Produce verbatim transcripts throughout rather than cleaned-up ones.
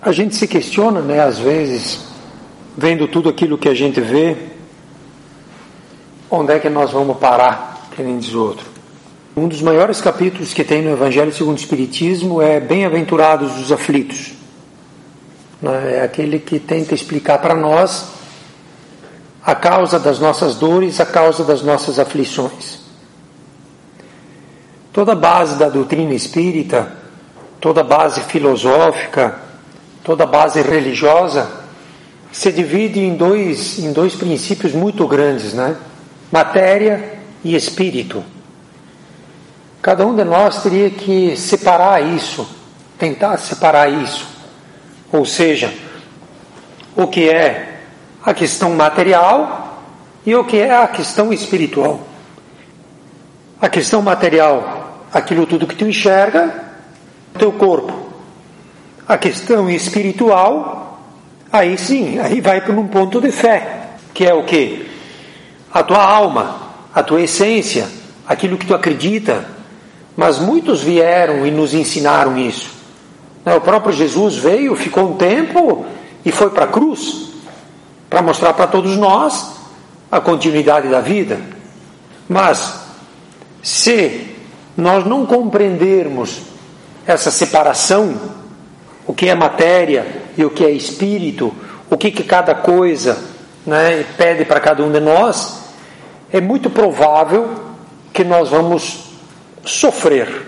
A gente se questiona, né, às vezes, vendo tudo aquilo que a gente vê, onde é que nós vamos parar, que nem diz o outro. Um dos maiores capítulos que tem no Evangelho segundo o Espiritismo é Bem-aventurados os aflitos. É aquele que tenta explicar para nós a causa das nossas dores, a causa das nossas aflições. Toda a base da doutrina espírita, toda a base filosófica, toda a base religiosa se divide em dois, em dois princípios muito grandes, né? Matéria e espírito. Cada um de nós teria que separar isso, tentar separar isso. Ou seja, o que é a questão material e o que é a questão espiritual. A questão material, aquilo tudo que tu enxerga, teu corpo. A questão espiritual, aí sim, aí vai para um ponto de fé, que é o quê? A tua alma, a tua essência, aquilo que tu acredita. Mas muitos vieram e nos ensinaram isso. O próprio Jesus veio, ficou um tempo e foi para a cruz, para mostrar para todos nós a continuidade da vida. Mas, se nós não compreendermos essa separação, o que é matéria e o que é espírito, o que, que cada coisa, né, pede para cada um de nós, é muito provável que nós vamos sofrer.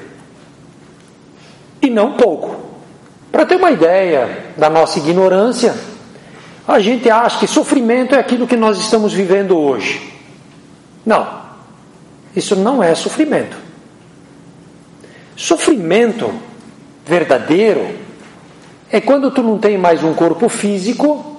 E não pouco. Para ter uma ideia da nossa ignorância, a gente acha que sofrimento é aquilo que nós estamos vivendo hoje. Não. Isso não é sofrimento. Sofrimento verdadeiro é quando tu não tem mais um corpo físico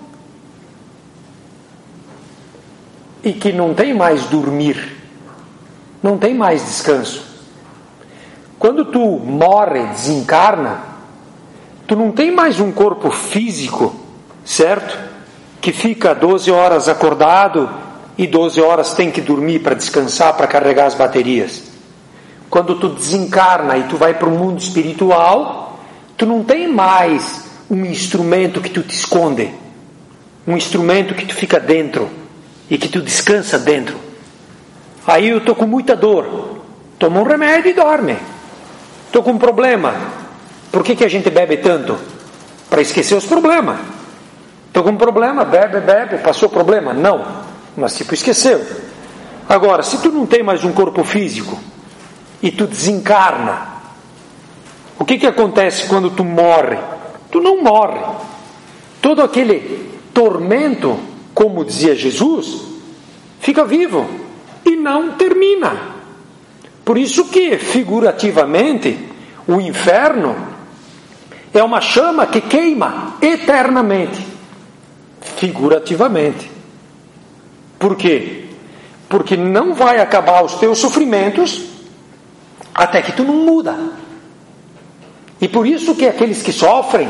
e que não tem mais dormir, não tem mais descanso. Quando tu morre, desencarna, tu não tem mais um corpo físico, certo? Que fica doze horas acordado e doze horas tem que dormir para descansar, para carregar as baterias. Quando tu desencarna e tu vai para o mundo espiritual, tu não tem mais um instrumento que tu te esconde, um instrumento que tu fica dentro e que tu descansa dentro. Aí eu estou com muita dor, toma um remédio e dorme. Estou com um problema. Por que, que a gente bebe tanto? Para esquecer os problemas. Estou com um problema, bebe, bebe, passou o problema? Não, mas tipo esqueceu. Agora, se tu não tem mais um corpo físico e tu desencarna, o que, que acontece quando tu morre? Tu não morre. Todo aquele tormento, como dizia Jesus, fica vivo e não termina. Por isso que, figurativamente, o inferno é uma chama que queima eternamente. Figurativamente. Por quê? Porque não vai acabar os teus sofrimentos até que tu não muda. E por isso que aqueles que sofrem,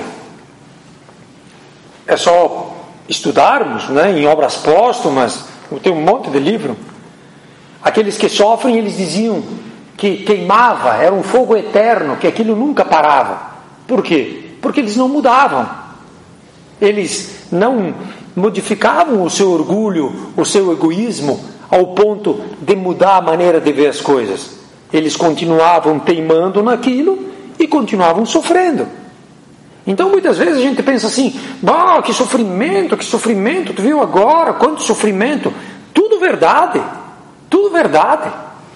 é só estudarmos, né, em obras póstumas, tem um monte de livro. Aqueles que sofrem, eles diziam que queimava, era um fogo eterno, que aquilo nunca parava. Por quê? Porque eles não mudavam. Eles não modificavam o seu orgulho, o seu egoísmo, ao ponto de mudar a maneira de ver as coisas. Eles continuavam teimando naquilo e continuavam sofrendo. Então muitas vezes a gente pensa assim, bah, que sofrimento, que sofrimento, tu viu agora, quanto sofrimento. Tudo verdade, tudo verdade.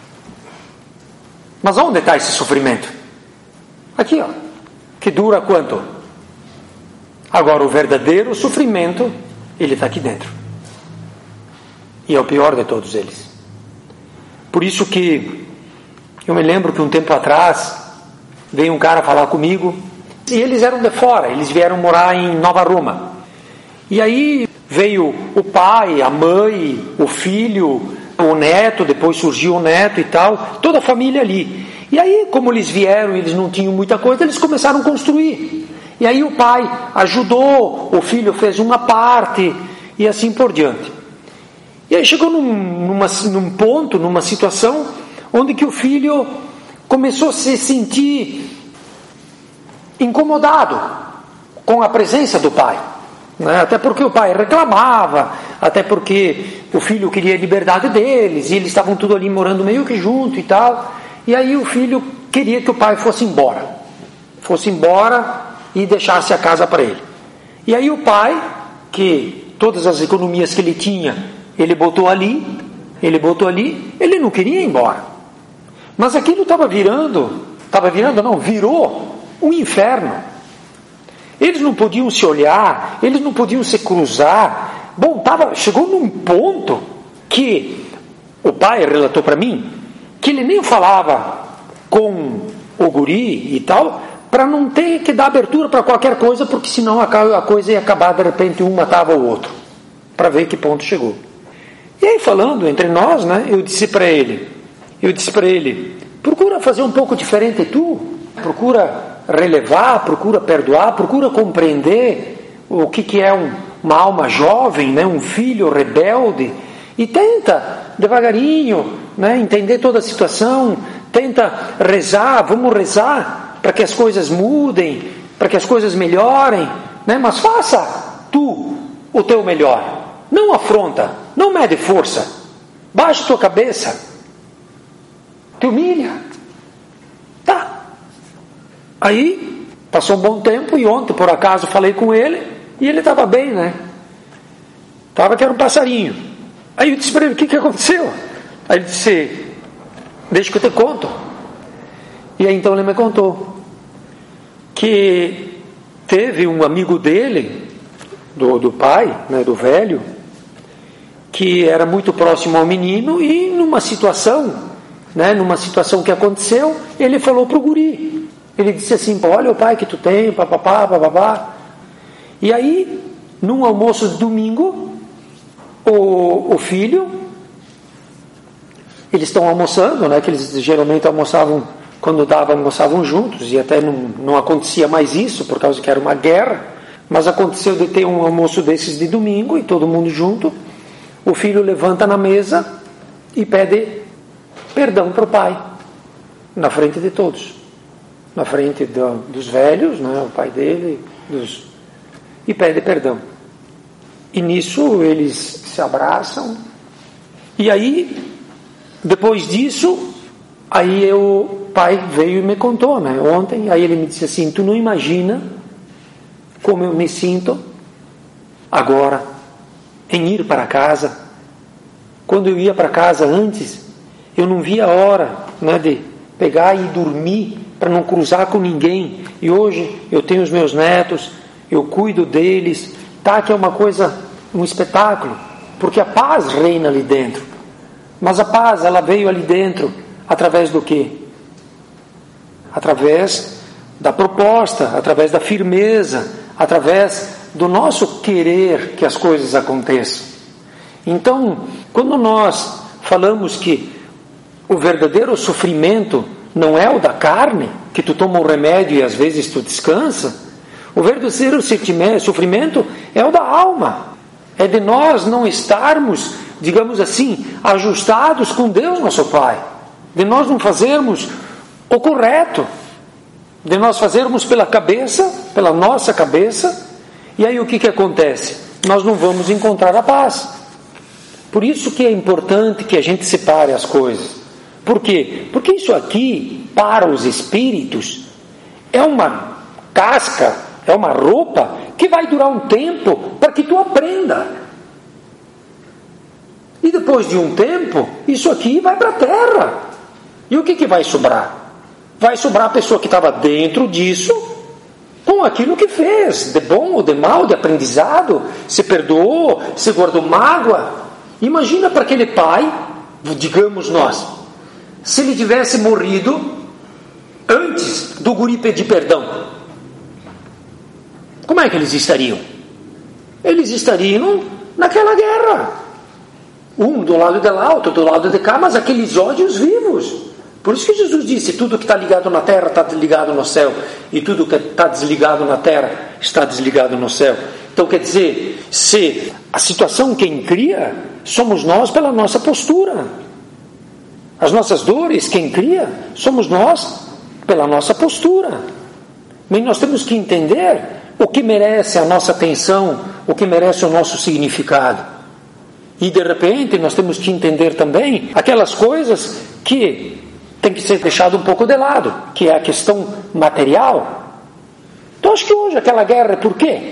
Mas onde está esse sofrimento? Aqui, ó, que dura quanto? Agora o verdadeiro sofrimento, ele está aqui dentro. E é o pior de todos eles. Por isso que eu me lembro que um tempo atrás veio um cara falar comigo, e eles eram de fora, eles vieram morar em Nova Roma. E aí veio o pai, a mãe, o filho, o neto, depois surgiu o neto e tal, toda a família ali. E aí, como eles vieram e eles não tinham muita coisa, eles começaram a construir. E aí o pai ajudou, o filho fez uma parte, e assim por diante. E aí chegou num, numa, num ponto, numa situação, onde que o filho começou a se sentir incomodado com a presença do pai, né? Até porque o pai reclamava, até porque o filho queria a liberdade deles, e eles estavam tudo ali morando meio que junto e tal, e aí o filho queria que o pai fosse embora, fosse embora e deixasse a casa para ele. E aí o pai, que todas as economias que ele tinha, ele botou ali, ele botou ali, ele não queria ir embora. Mas aquilo estava virando, estava virando não, virou um inferno. Eles não podiam se olhar, eles não podiam se cruzar. Bom, tava, chegou num ponto que o pai relatou para mim, que ele nem falava com o guri e tal, para não ter que dar abertura para qualquer coisa, porque senão a coisa ia acabar, de repente um matava o outro, para ver que ponto chegou. E aí, falando entre nós, né, eu disse para ele, eu disse para ele, procura fazer um pouco diferente tu, procura relevar, procura perdoar, procura compreender o que, que é um, uma alma jovem, né, um filho rebelde, e tenta, devagarinho, né, entender toda a situação, tenta rezar, vamos rezar, para que as coisas mudem, para que as coisas melhorem, né? Mas faça tu o teu melhor, não afronta, não mede força, baixa tua cabeça, te humilha, tá? Aí passou um bom tempo e ontem por acaso falei com ele e ele estava bem, né? Estava que era um passarinho. Aí eu disse para ele, o que, que aconteceu? Aí ele disse, deixa que eu te conto. E aí então ele me contou que teve um amigo dele, do, do pai, né, do velho, que era muito próximo ao menino e numa situação, né, numa situação que aconteceu, ele falou para o guri. Ele disse assim, olha o pai que tu tem, papapá, papapá. E aí, num almoço de domingo, o, o filho, eles estão almoçando, né, que eles geralmente almoçavam quando dava, almoçavam juntos, e até não, não acontecia mais isso, por causa que era uma guerra, mas aconteceu de ter um almoço desses de domingo, e todo mundo junto, o filho levanta na mesa e pede perdão para o pai, na frente de todos, na frente do, dos velhos, né, o pai dele, dos, e pede perdão. E nisso eles se abraçam, e aí, depois disso, aí o pai veio e me contou, né, ontem, aí ele me disse assim, tu não imagina como eu me sinto agora em ir para casa. Quando eu ia para casa antes, eu não via a hora, né, de pegar e dormir para não cruzar com ninguém. E hoje eu tenho os meus netos, eu cuido deles, tá, que é uma coisa, um espetáculo, porque a paz reina ali dentro. Mas a paz, ela veio ali dentro através do quê? Através da proposta, através da firmeza, através do nosso querer que as coisas aconteçam. Então, quando nós falamos que o verdadeiro sofrimento não é o da carne, que tu toma um remédio e às vezes tu descansa, o verdadeiro sofrimento é o da alma, é de nós não estarmos, digamos assim, ajustados com Deus nosso Pai, de nós não fazermos o correto, de nós fazermos pela cabeça, pela nossa cabeça, e aí o que, que acontece? Nós não vamos encontrar a paz. Por isso que é importante que a gente separe as coisas. Por quê? Porque isso aqui, para os espíritos, é uma casca, é uma roupa que vai durar um tempo para que tu aprenda. E depois de um tempo, isso aqui vai para a terra. E o que, que vai sobrar? Vai sobrar a pessoa que estava dentro disso, com aquilo que fez, de bom ou de mal, de aprendizado, se perdoou, se guardou mágoa. Imagina para aquele pai, digamos nós, se ele tivesse morrido antes do guri pedir perdão. Como é que eles estariam? Eles estariam naquela guerra. Um do lado de lá, outro do lado de cá, mas aqueles ódios vivos. Por isso que Jesus disse, tudo que está ligado na terra está ligado no céu, e tudo que está desligado na terra está desligado no céu. Então quer dizer, se a situação quem cria, somos nós pela nossa postura. As nossas dores, quem cria, somos nós pela nossa postura. Mas nós temos que entender, o que merece a nossa atenção, o que merece o nosso significado. E de repente nós temos que entender também aquelas coisas que tem que ser deixado um pouco de lado, que é a questão material. Então acho que hoje aquela guerra é por quê?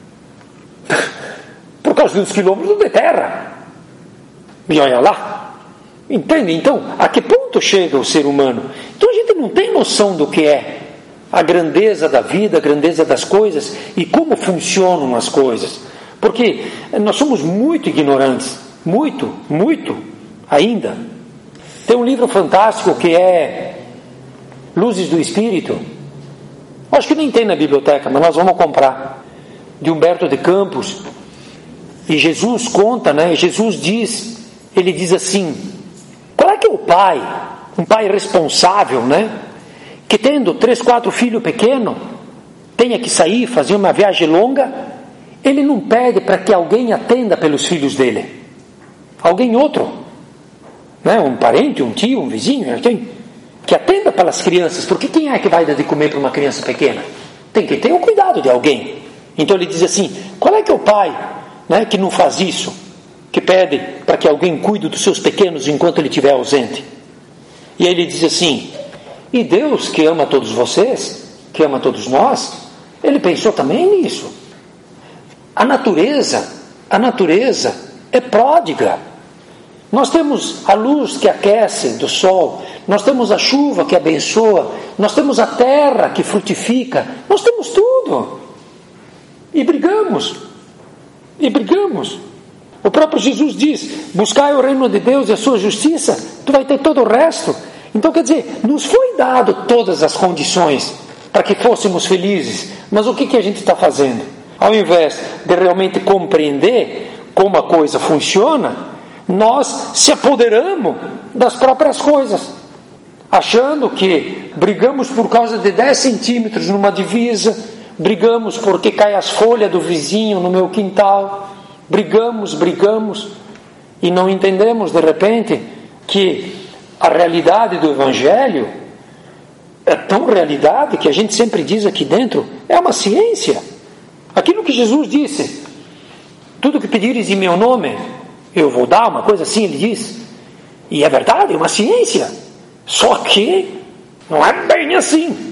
Por causa dos quilômetros de terra. E olha lá. Entende? Então, a que ponto chega o ser humano? Então a gente não tem noção do que é a grandeza da vida, a grandeza das coisas e como funcionam as coisas. Porque nós somos muito ignorantes. Muito, muito ainda. Tem um livro fantástico que é Luzes do Espírito. Acho que nem tem na biblioteca, mas nós vamos comprar. De Humberto de Campos. E Jesus conta, né? Jesus diz, ele diz assim, qual é que é o pai, um pai responsável, né? Que tendo três, quatro filhos pequenos, tenha que sair, fazer uma viagem longa, ele não pede para que alguém atenda pelos filhos dele. Alguém outro, né? Um parente, um tio, um vizinho, alguém que atenda pelas crianças, porque quem é que vai dar de comer para uma criança pequena? Tem que ter o cuidado de alguém. Então ele diz assim, qual é que é o pai, né, que não faz isso, que pede para que alguém cuide dos seus pequenos enquanto ele estiver ausente? E aí ele diz assim, e Deus que ama todos vocês, que ama todos nós, ele pensou também nisso. A natureza, a natureza é pródiga. Nós temos a luz que aquece do sol, nós temos a chuva que abençoa, nós temos a terra que frutifica, nós temos tudo. E brigamos, e brigamos. O próprio Jesus diz, buscai o reino de Deus e a sua justiça, tu vai ter todo o resto. Então quer dizer, nos foi dado todas as condições para que fôssemos felizes, mas o que, que a gente está fazendo? Ao invés de realmente compreender como a coisa funciona, nós se apoderamos das próprias coisas, achando que brigamos por causa de dez centímetros numa divisa, brigamos porque cai as folhas do vizinho no meu quintal, brigamos, brigamos, e não entendemos de repente que a realidade do Evangelho é tão realidade que a gente sempre diz aqui dentro, é uma ciência. Aquilo que Jesus disse, tudo que pedires em meu nome, eu vou dar, uma coisa assim, ele diz. E é verdade, é uma ciência. Só que não é bem assim.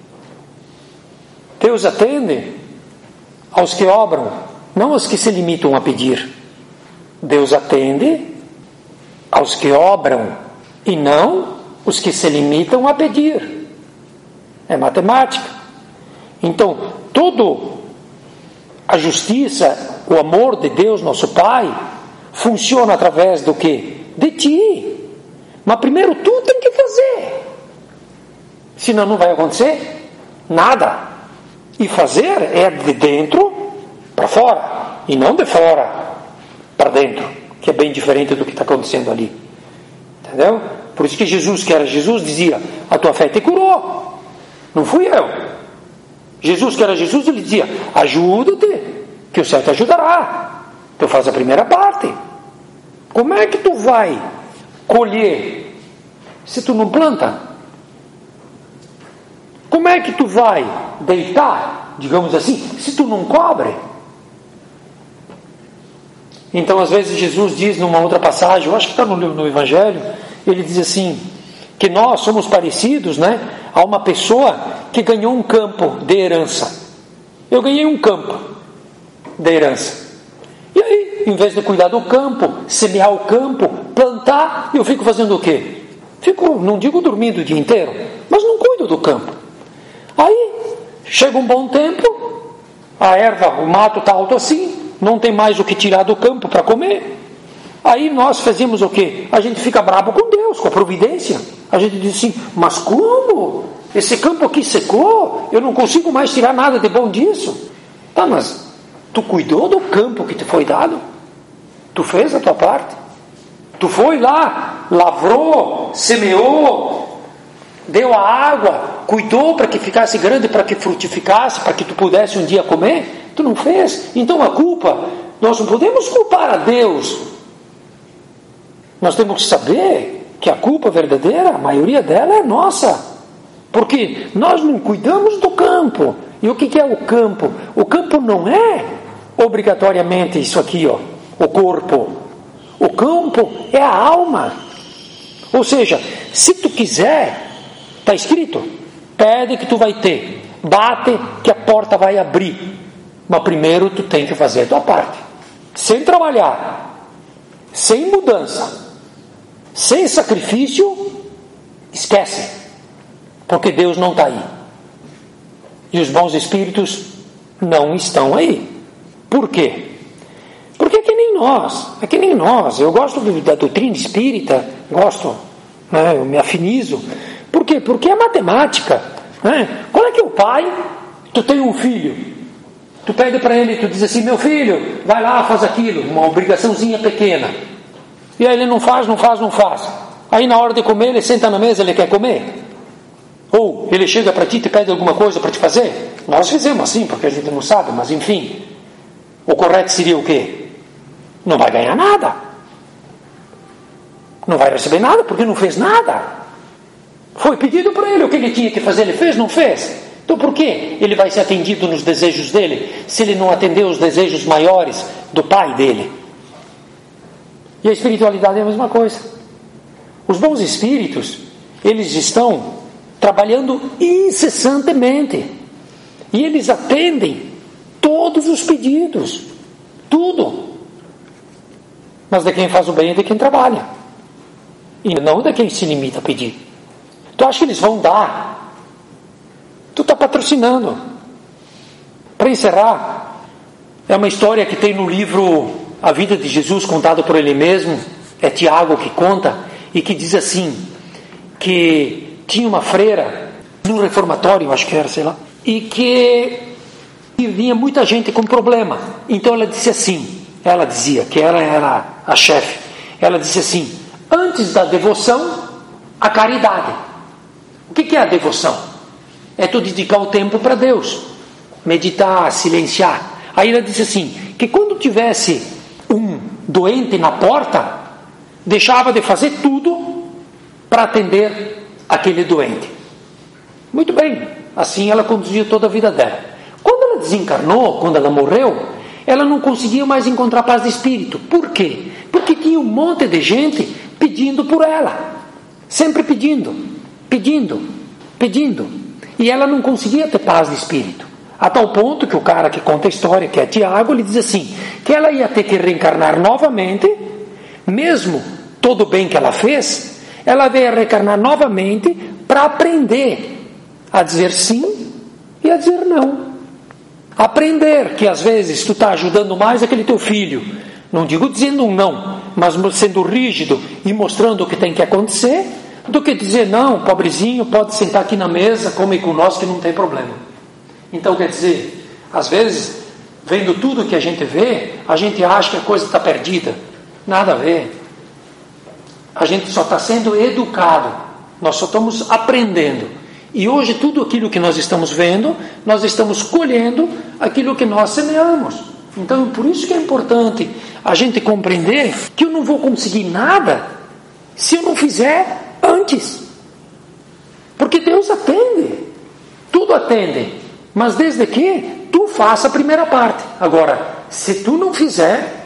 Deus atende aos que obram, não aos que se limitam a pedir. Deus atende aos que obram e não os que se limitam a pedir. É matemática. Então, todo a justiça, o amor de Deus, nosso Pai, funciona através do quê? De ti. Mas primeiro tu tem que fazer. Senão não vai acontecer nada. E fazer é de dentro para fora. E não de fora para dentro. Que é bem diferente do que está acontecendo ali. Entendeu? Por isso que Jesus, que era Jesus, dizia, a tua fé te curou. Não fui eu. Jesus, que era Jesus, ele dizia, ajuda-te, que o céu te ajudará. Tu faz a primeira parte. Como é que tu vai colher se tu não planta? Como é que tu vai deitar, digamos assim, se tu não cobre? Então, às vezes, Jesus diz numa outra passagem, eu acho que está no, no Evangelho, ele diz assim, que nós somos parecidos, né, a uma pessoa que ganhou um campo de herança. Eu ganhei um campo de herança. E aí, em vez de cuidar do campo, semear o campo, plantar, eu fico fazendo o quê? Fico, não digo dormindo o dia inteiro, mas não cuido do campo. Aí, chega um bom tempo, a erva, o mato está alto assim, não tem mais o que tirar do campo para comer. Aí nós fazemos o quê? A gente fica bravo com Deus, com a providência. A gente diz assim, mas como? Esse campo aqui secou, eu não consigo mais tirar nada de bom disso. Tá, mas tu cuidou do campo que te foi dado? Tu fez a tua parte? Tu foi lá, lavrou, semeou, deu a água, cuidou para que ficasse grande, para que frutificasse, para que tu pudesse um dia comer? Tu não fez? Então a culpa, nós não podemos culpar a Deus. Nós temos que saber que a culpa verdadeira, a maioria dela é nossa. Porque nós não cuidamos do campo. E o que, que é o campo? O campo não é obrigatoriamente isso aqui, ó, o corpo. O campo é a alma. Ou seja, se tu quiser, está escrito, pede que tu vai ter, bate que a porta vai abrir. Mas primeiro tu tem que fazer a tua parte. Sem trabalhar, sem mudança, sem sacrifício, esquece. Porque Deus não está aí. E os bons espíritos não estão aí. Por quê? Porque é que nem nós. É que nem nós. Eu gosto da doutrina espírita. Gosto. Né? Eu me afinizo. Por quê? Porque é matemática. Né? Qual é que é o pai? Tu tem um filho. Tu pede para ele, tu diz assim, meu filho, vai lá, faz aquilo. Uma obrigaçãozinha pequena. E aí ele não faz, não faz, não faz. Aí na hora de comer, ele senta na mesa, ele quer comer. Ou ele chega para ti e te pede alguma coisa para te fazer. Nós fizemos assim, porque a gente não sabe, mas enfim. O correto seria o quê? Não vai ganhar nada. Não vai receber nada, porque não fez nada. Foi pedido para ele o que ele tinha que fazer, ele fez, não fez. Então por que ele vai ser atendido nos desejos dele, se ele não atendeu os desejos maiores do pai dele? E a espiritualidade é a mesma coisa. Os bons espíritos, eles estão trabalhando incessantemente. E eles atendem todos os pedidos. Tudo. Mas de quem faz o bem é de quem trabalha. E não de quem se limita a pedir. Tu acha que eles vão dar? Tu está patrocinando. Para encerrar, é uma história que tem no livro A Vida de Jesus, contado por ele mesmo. É Tiago que conta. E que diz assim, que tinha uma freira no reformatório, acho que era, sei lá, e que vinha muita gente com problema. Então ela disse assim, ela dizia que ela era a chefe, ela disse assim, antes da devoção, a caridade. O que é a devoção? É tu dedicar o tempo para Deus, meditar, silenciar. Aí ela disse assim, que quando tivesse um doente na porta, deixava de fazer tudo para atender aquele doente. Muito bem, assim ela conduziu toda a vida dela. Quando ela desencarnou, quando ela morreu, ela não conseguia mais encontrar paz de espírito. Por quê? Porque tinha um monte de gente pedindo por ela, sempre pedindo, pedindo, pedindo, e ela não conseguia ter paz de espírito, a tal ponto que o cara que conta a história, que é Tiago, ele diz assim, que ela ia ter que reencarnar novamente, mesmo todo o bem que ela fez, ela veio a reencarnar novamente para aprender a dizer sim e a dizer não. Aprender que às vezes tu está ajudando mais aquele teu filho, não digo dizendo um não, mas sendo rígido e mostrando o que tem que acontecer, do que dizer não, pobrezinho, pode sentar aqui na mesa, come com nós que não tem problema. Então quer dizer, às vezes, vendo tudo que a gente vê, a gente acha que a coisa está perdida. Nada a ver. A gente só está sendo educado, nós só estamos aprendendo. E hoje tudo aquilo que nós estamos vendo, nós estamos colhendo aquilo que nós semeamos. Então por isso que é importante a gente compreender que eu não vou conseguir nada se eu não fizer antes. Porque Deus atende, tudo atende, mas desde que tu faça a primeira parte. Agora, se tu não fizer,